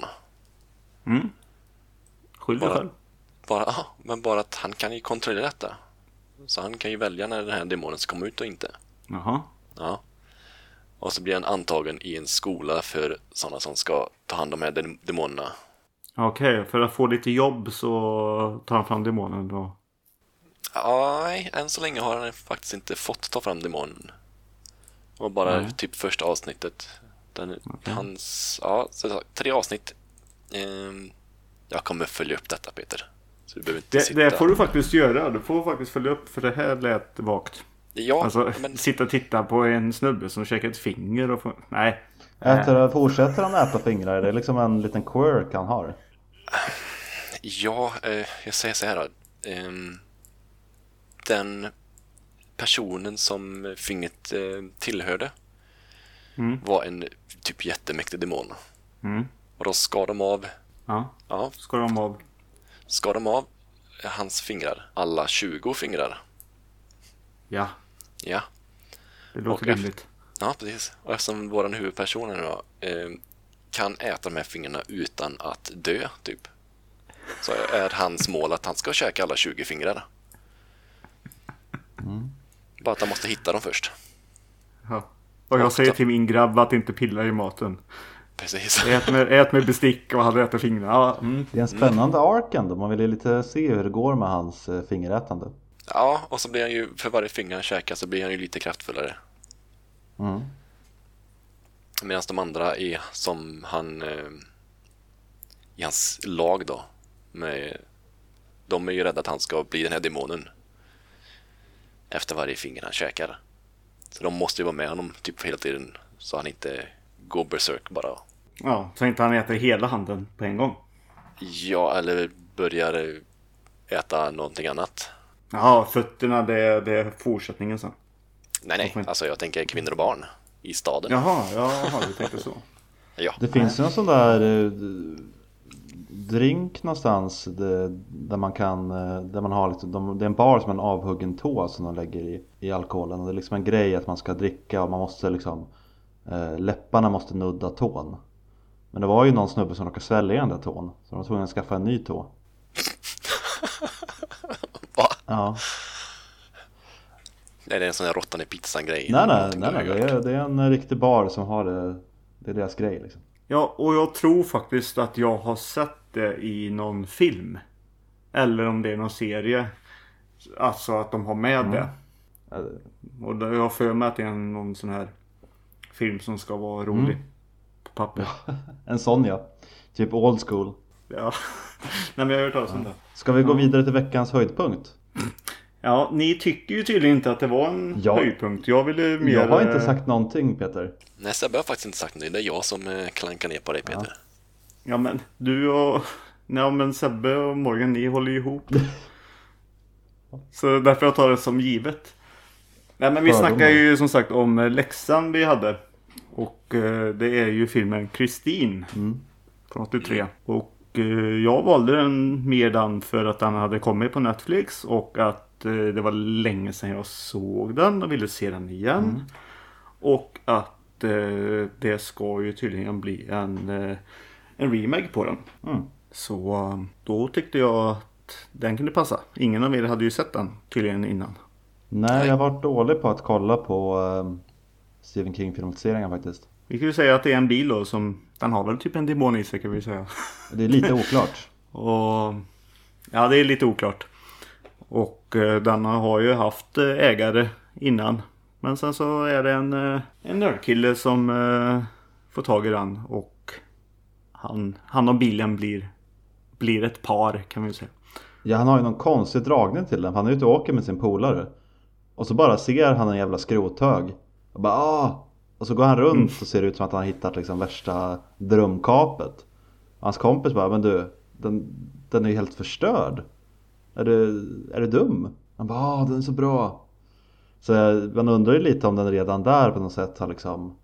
Skyll dig själv. Men bara att han kan ju kontrollera detta. Så han kan ju välja när den här demonen ska komma ut och inte. Jaha. Ja. Och så blir han antagen i en skola för sådana som ska ta hand om de här demonerna. Okej, för att få lite jobb så tar han fram demonen då. Nej, än så länge har han faktiskt inte fått ta fram demonen. Och bara typ första avsnittet. Hans, så 3 avsnitt. Jag kommer följa upp detta, Peter. Så du behöver inte sitta... Det får du faktiskt göra. Du får faktiskt följa upp, för det här lät vagt. Ja, alltså, men... sitta och titta på en snubbe som käkar ett finger och får... Nej. Fortsätter han äta fingrar? Det är liksom en liten quirk han har. Ja, jag säger så här då. Den personen som fingret tillhörde var en typ jättemäktig demon. Och då skar de av... Ja, skar de av hans fingrar. Alla 20 fingrar. Ja. Ja. Det låter rimligt. Ja, precis. Och eftersom våran huvudperson då, kan äta de här fingrarna utan att dö, typ. Så är hans mål att han ska käka alla 20 fingrar. Bara att han måste hitta dem först. Ja. Och jag säger till min grabb att inte pilla i maten. Precis. Ät med bestick och han äter fingrarna. Ja. Det är en spännande ark ändå. Man vill ju lite se hur det går med hans fingerätande. Ja, och så blir han ju, för varje finger han käkar så blir han ju lite kraftfullare. Medan de andra är som han i hans lag då. De är ju rädda att han ska bli den här demonen efter varje finger han käkar. Så de måste ju vara med honom typ hela tiden, så han inte går berserk bara. Ja, så inte han äter hela handen på en gång. Ja, eller börjar äta någonting annat. Ja, fötterna det är fortsättningen sen. Nej, alltså jag tänker kvinnor och barn i staden. Jaha, du tänkte så. Ja. Det finns ju en sån där drink någonstans där man kan, där man har liksom, det är en bar som en avhuggen tå som de lägger i alkoholen. Och det är liksom en grej att man ska dricka och man måste liksom, läpparna måste nudda tån. Men det var ju någon snubbe som råkade svälja den där tån, så de var tvungna att skaffa en ny tå. Va? Ja. Är det en sån här råttan i pizzan-grej? Nej, det är en riktig bar som har det är deras grej liksom. Ja, och jag tror faktiskt att jag har sett det i någon film. Eller om det är någon serie. Alltså att de har med det. Och jag har för mig att det är någon sån här film som ska vara rolig. På papper. En sån, ja. Typ old school. Ja. Nej, men jag har hört talas om det. Ska vi gå vidare till veckans höjdpunkt? Ja, ni tycker ju tydligen inte att det var en höjdpunkt. Jag har inte sagt någonting, Peter. Nej, Sebbe har faktiskt inte sagt någonting. Det är jag som klankar ner på dig, Peter. Ja, men du och... Nej, men Sebbe och Morgan, ni håller ju ihop. Så därför jag tar det som givet. Nej, men vi snackar ju som sagt om läxan vi hade. Och det är ju filmen Christine från 83. Och jag valde den mer den för att den hade kommit på Netflix. Och att det var länge sedan jag såg den och ville se den igen. Och att det ska ju tydligen bli en remake på den. Så då tyckte jag att den kunde passa. Ingen av er hade ju sett den tydligen innan. Nej, jag har varit dålig på att kolla på Stephen King-filmatiseringen faktiskt. Vi kan ju säga att det är en bil då som... Den har väl typ en demon i sig, kan vi säga. Det är lite oklart. Och ja, det är lite oklart. Och den har ju haft ägare innan. Men sen så är det en nördkille som får tag i den. Och han och bilen blir ett par, kan vi säga. Ja, han har ju någon konstig dragning till den. Han är ute och åker med sin polare. Och så bara ser han en jävla skrothög. Och bara Och så går han runt och ser ut som att han har hittat liksom värsta drömkapet. Och hans kompis bara, men du, den är ju helt förstörd. Är du dum? Han bara, den är så bra. Så man undrar ju lite om den redan där på något sätt har liksom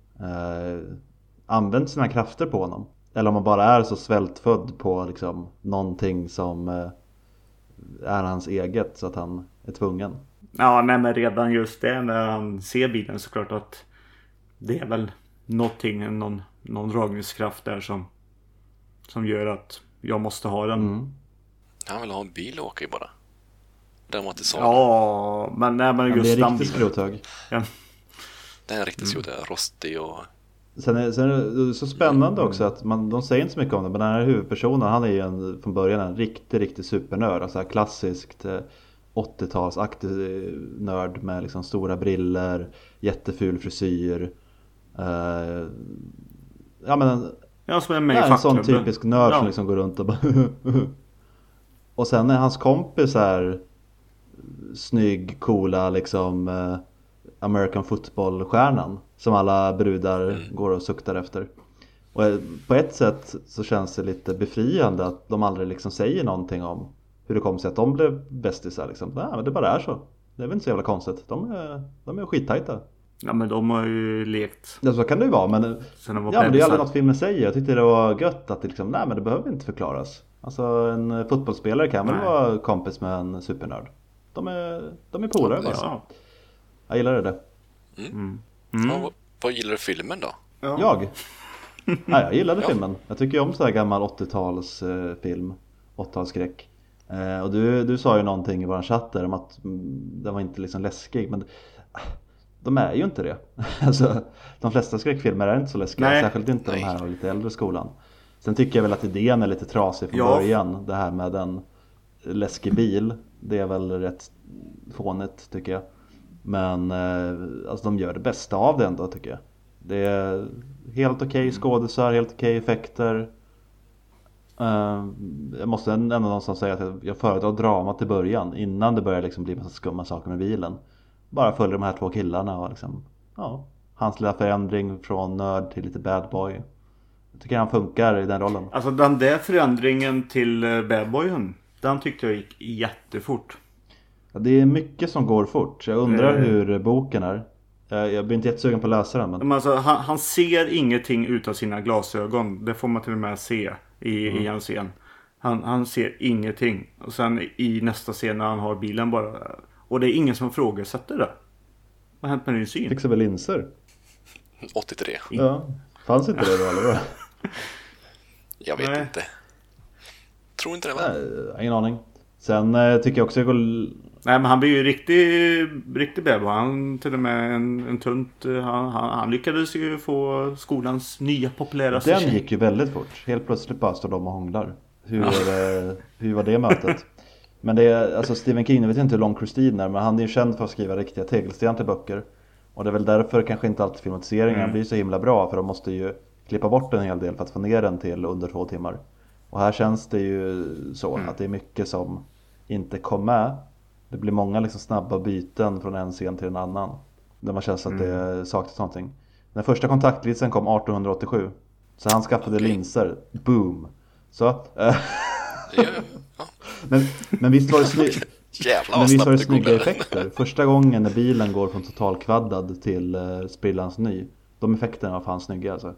använt sina krafter på honom. Eller om man bara är så svältfödd på liksom någonting som är hans eget så att han är tvungen. Ja, nej, men redan just det när han ser bilen så klart att det är väl någonting, någon dragningskraft där som gör att jag måste ha den. Han vill ha en bil och åka ju bara. Den var till salu. Ja, men nej, men just det är den riktigt skrothög. Ja. Den är riktigt rostig och Sen är det så spännande också att de säger inte så mycket om det, men den här huvudpersonen, han är ju från början en riktig supernörd, alltså klassiskt 80-talsaktig nörd med liksom stora briller, jätteful frisyr. Ja, men som är med i en sån fackklubben. typisk nörd som liksom går runt och bara och sen är hans kompis här snygg, coola liksom American football-stjärnan som alla brudar går och suktar efter. Och på ett sätt så känns det lite befriande att de aldrig liksom säger någonting om hur det kom sig att de blev bästisar liksom. Nej, men det bara är så. Det är väl inte så jävla konstigt. De är skittajta. Ja, men de har ju lekt. Ja, så kan det ju vara, men, Men det är aldrig något filmen säger. Jag tyckte det var gött att det liksom, nej men det behöver inte förklaras. Alltså en fotbollsspelare kan väl vara kompis med en supernörd. De är polare bara. Ja. Jag gillar det. Ja, vad gillar du filmen då? Ja. Jag? Nej, jag gillade filmen. Jag tycker om så här gammal 80-tals film. 80-talsskräck. Och du sa ju någonting i våran chatt där om att den var inte liksom läskig. Men de är ju inte det. Alltså, de flesta skräckfilmer är inte så läskiga. Nej. Särskilt inte de här lite äldre skolan. Sen tycker jag väl att idén är lite trasig från början. Det här med en läskig bil. Det är väl rätt fånigt tycker jag. Men alltså de gör det bästa av det ändå tycker jag. Det är helt okej skådisar, helt okej effekter. Jag måste ändå någonstans säga att jag föredrar drama till början. Innan det börjar liksom bli massa skumma saker med bilen. Bara följer de här två killarna och liksom, hans lilla förändring från nörd till lite bad boy. Jag tycker han funkar i den rollen. Alltså den där förändringen till bad boyen, den tyckte jag gick jättefort. Ja, det är mycket som går fort. Jag undrar hur boken är. Jag blir inte jättesugen på att läsa den. Men alltså, han ser ingenting utan sina glasögon. Det får man till och med se i en scen. Han ser ingenting. Och sen i nästa scen när han har bilen bara. Och det är ingen som frågasätter det. Vad har hänt med din syn? Fixar väl linser? 83. Ja, fanns inte det då eller? Jag vet inte. Tror inte det va? Nej, ingen aning. Sen tycker jag också Nej, men han blir ju riktigt bäb. Han till och med en tunt. Han lyckades ju få skolans nya populära Den gick ju väldigt fort. Helt plötsligt bara står de och hånglar. Hur var det mötet? Men det är, alltså Stephen King, jag vet inte hur lång Christine är, men han är ju känd för att skriva riktiga tegelsten till böcker. Och det är väl därför kanske inte alltid filmatiseringen blir så himla bra, för de måste ju klippa bort en hel del för att få ner den till under 2 timmar. Och här känns det ju så att det är mycket som inte kom med. Det blir många liksom snabba byten från en scen till en annan. Där man känns att det saknas någonting. Den första kontaktlinsen kom 1887. Så han skaffade linser. Boom. Så. Men visst var det snygga effekter. Första gången när bilen går från totalkvaddad till sprillans ny. De effekterna var fan snygga alltså.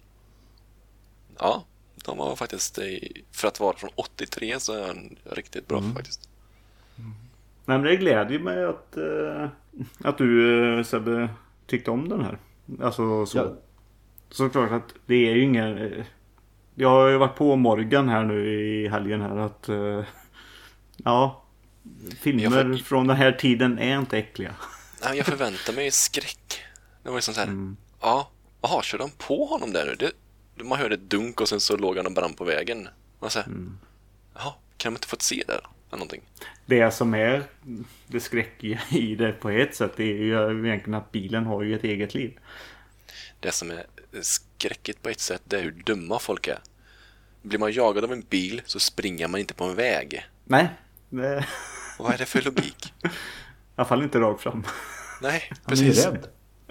Ja, de var faktiskt, för att vara från 83 så är den riktigt bra faktiskt. Nej, men det glädjer mig att du Sebbe tyckte om den här. Alltså så. Ja. Såklart att det är ju ingen. Jag har ju varit på Morgan här nu i helgen här att filmer från den här tiden är inte äckliga. Nej, jag förväntar mig skräck. Det var liksom så här. Kör de på honom där nu? Man hörde ett dunk och sen så låg han och brann på vägen. Och så här, kan de inte få se det eller någonting? Det som är det skräckiga i det på ett sätt är ju egentligen att bilen har ju ett eget liv. Det som är skräckigt på ett sätt, det är hur dumma folk är. Blir man jagad av en bil så springer man inte på en väg. Nej. Och vad är det för logik? I alla fall inte rakt fram. Nej, precis. Han är rädd.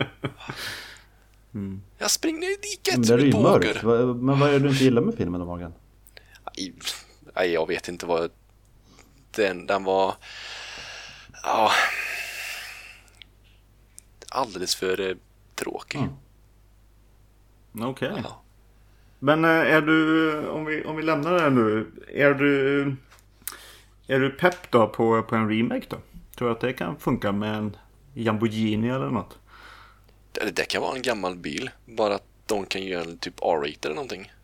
Jag springer i diket. Men det är ju mörkt. Men vad är det du inte gillar med filmen då, Morgan? Nej, jag vet inte vad den var. Alldeles för tråkig. Okej. Ja. Men är du, om vi lämnar det här nu, är du pepp då på en remake då? Tror du att det kan funka med en Lamborghini eller något? Det kan vara en gammal bil, bara att de kan göra en typ R-rated eller någonting.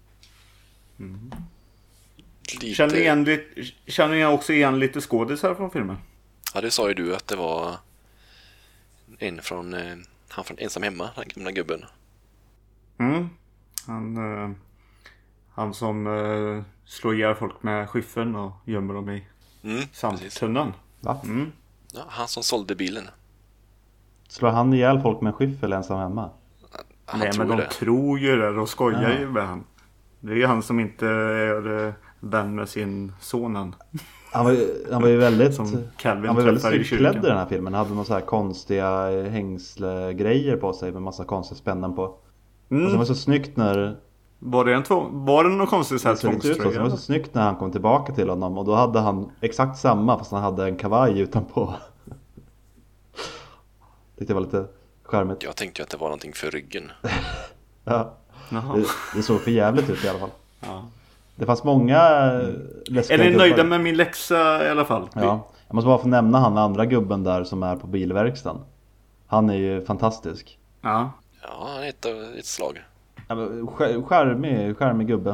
Känner ni också igen lite skådisar från filmen? Ja, det sa ju du att det var en från han från Ensam hemma, den gamla gubben. Han som slår ihjäl folk med skyffeln och gömmer dem i sandtunneln. Va? Ja, han som sålde bilen. Slår han ihjäl folk med skyffel ensam hemma? Nej, men de tror ju det och skojar ju med han. Det är ju han som inte är vän med sin sonen. Han var ju väldigt, Som Calvin han var väldigt träffar i snyggt klädd i kyrkan. den här filmen. Han hade några så här konstiga hängslegrejer på sig med massa konstiga spännen på. Och sen var det så snyggt när Var det någon konstig så här det såg ut så. Sen var det tvångströja? så snyggt när han kom tillbaka till honom. Och då hade han exakt samma fast han hade en kavaj utanpå. Tyckte det var lite charmigt. Jag tänkte ju att det var någonting för ryggen. Ja. Jaha. Det såg för jävligt ut i alla fall. Ja. Det fanns många läskiga Är ni gubbar. nöjda med min läxa i alla fall? Ja, jag måste bara få nämna han andra gubben där som är på bilverkstan. Han är ju fantastisk. Ja. Ja, han är ett slag. Ja, men charmig gubbe.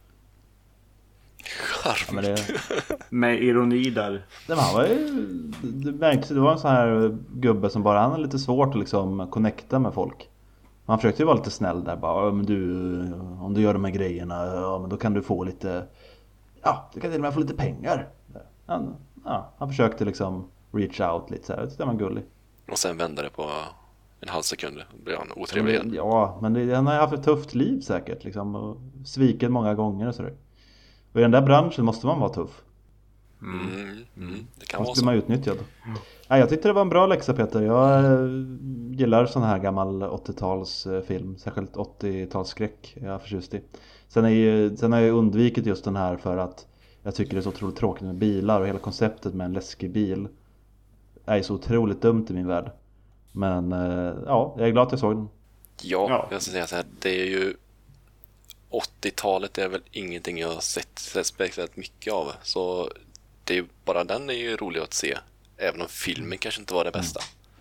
Ja, men Charmigt. det, Med ironi där. nej, men han var ju, det märks, det var en sån här gubbe som bara, han är lite svårt att liksom connecta med folk. Han försökte ju vara lite snäll där bara, men du, om du gör de här grejerna, ja men då kan du få lite, ja du kan till och med få lite pengar. Han försökte liksom reach out lite så här, jag tyckte han var gullig. Och sen vände det på en halv sekund. Då blev han otrevlig igen. Ja, men han har ju haft ett tufft liv säkert liksom, och sviken många gånger och sådär. Och i den där branschen måste man vara tuff. Det kan Annars vara blir så. man utnyttjad. Ja, jag tyckte det var en bra läxa, Peter. Jag gillar sån här gammal 80-talsfilm. Särskilt 80-talsskräck. Jag är förtjust i. Sen har jag undvikit just den här för att jag tycker det är så otroligt tråkigt med bilar. Och hela konceptet med en läskig bil är så otroligt dumt i min värld. Men ja, jag är glad att jag såg den. Ja, jag ska säga så här. Det är ju 80-talet är väl ingenting jag har sett speciellt mycket av. Så det är ju, bara den är ju rolig att se. Även om filmen kanske inte var det bästa.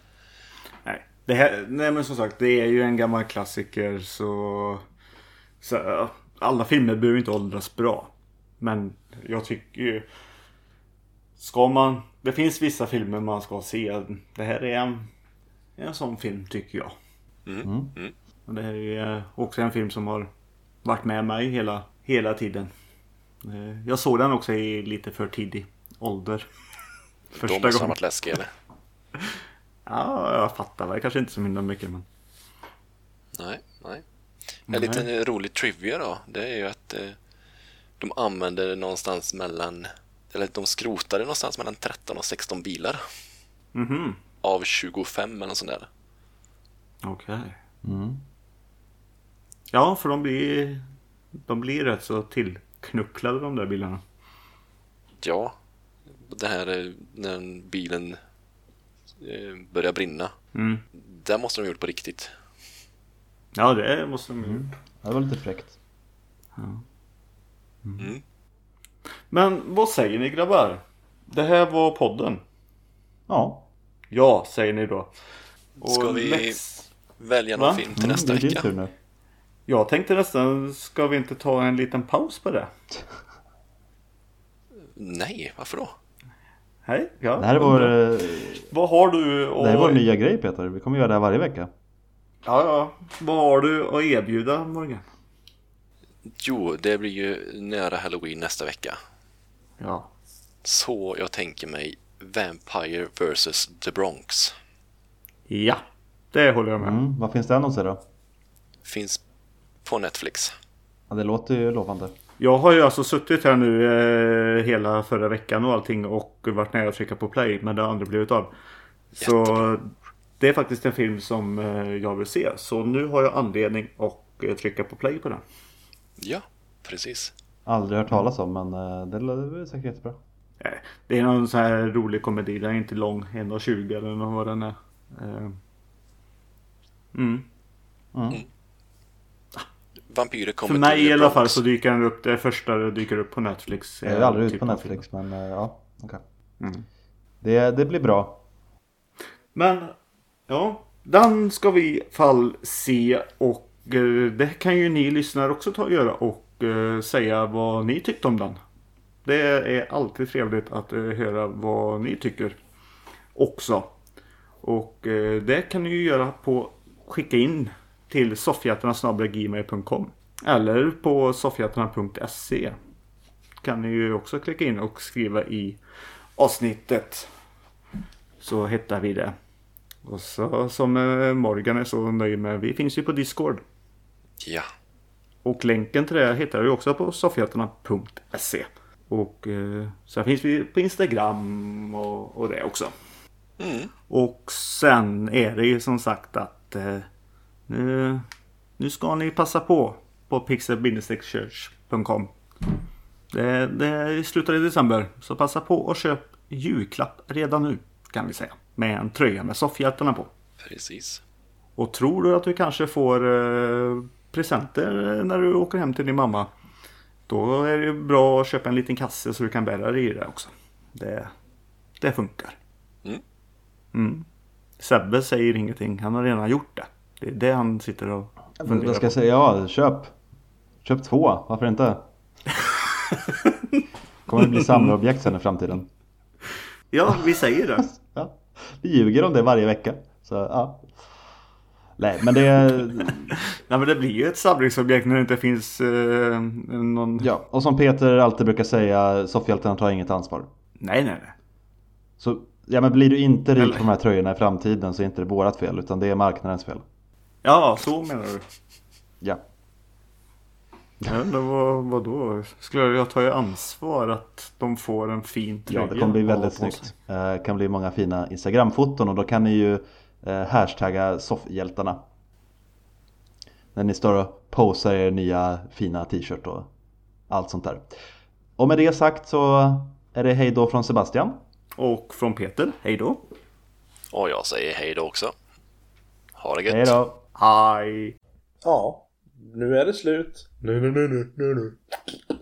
Nej, men som sagt, det är ju en gammal klassiker så alla filmer behöver inte åldras bra. Men jag tycker ju, det finns vissa filmer man ska se. Det här är en sån film tycker jag. Och det här är också en film som har varit med mig hela tiden. Jag såg den också i lite för tidig ålder. Då måste den ha varit läskig, eller? Ja, jag fattar väl kanske inte så mycket, men Nej. En liten rolig trivia då, det är ju att de använder någonstans eller de skrotade någonstans mellan 13 och 16 bilar. Av 25 eller något sånt där. okej. Ja, för de blir rätt så tillknucklade, de där bilarna. Ja, det här när bilen börjar brinna. Där måste de ha gjort på riktigt. Ja, det måste de ju. Ja, det var lite fräckt. Men vad säger ni, grabbar? Det här var podden. Ja, säger ni då. Och Ska vi välja någon film till nästa det är din vecka? tur nu. Jag tänkte nästan, ska vi inte ta en liten paus på det? Nej, varför då? Hej, ja. Det här är Vad har du det här är vår nya grej, Peter. Vi kommer göra det här varje vecka. Ja. Vad har du att erbjuda, Morgan? Jo, det blir ju nära Halloween nästa vecka. Ja. Så jag tänker mig Vampire vs. The Bronx. Ja, det håller jag med. Vad finns det att se då? Finns på Netflix. Ja, det låter ju lovande. Jag har ju alltså suttit här nu hela förra veckan och allting och varit nära att trycka på play, men det har aldrig blivit av. Så det är faktiskt en film som jag vill se. Så nu har jag anledning att trycka på play på den. Ja, precis. Aldrig hört talas om, men det är säkert jättebra. Det är någon så här rolig komedi. Den är inte lång, 1:20 eller vad den är. Vampyrer kommer För mig till i alla Bronx. fall så dyker den upp. Det första det dyker upp på Netflix. Jag är aldrig ute typ på av Netflix, film. men ja, okej. Det blir bra. Men ja, den ska vi i fall se, och det kan ju ni lyssnare också göra och säga vad ni tyckte om den. Det är alltid trevligt att höra vad ni tycker också. Och det kan ni ju göra på skicka in till soffhjältarna@gmail.com eller på soffhjältarna.se kan ni ju också klicka in och skriva i avsnittet, så hittar vi det. Och så som Morgan är så nöjd med, vi finns ju på Discord. Ja. Och länken till det hittar du också på soffhjältarna.se. Och så finns vi på Instagram och det också. Och sen är det ju som sagt att nu ska ni passa på pixel-church.com. Det slutar i december, så passa på och köp julklapp redan nu, kan vi säga. Med en tröja med soffhjältarna på. Precis. Och tror du att du kanske får presenter när du åker hem till din mamma, då är det bra att köpa en liten kasse så du kan bära det i det också. Det funkar. Sebbe säger ingenting, han har redan gjort det. Det är det han sitter och funderar Vad ska jag på. säga? Ja, köp 2, varför inte? Kommer det bli samlarobjekt sen i framtiden? Ja, vi säger det. Ja, vi ljuger om det varje vecka. Så ja. Nej, men det... Nej, men det blir ju ett samlingsobjekt när det inte finns någon... Ja, och som Peter alltid brukar säga, soffhjältarna tar inget ansvar. Nej. Så, ja, men blir du inte rik på de här tröjorna i framtiden så är inte det vårat fel, utan det är marknadens fel. Ja, så menar du. Ja. Ja, vad då? Skulle jag ta ansvar att de får en fin tröja? Ja, det kommer bli väldigt snyggt. Kan bli många fina Instagram-foton och då kan ni ju hashtagga soffhjältarna. När ni står och posar er nya fina t-shirt och allt sånt där. Och med det sagt så är det hej då från Sebastian. Och från Peter, hej då. Och jag säger hej då också. Ha det gött. Hej då. Hej. Ja, nu är det slut. Nu.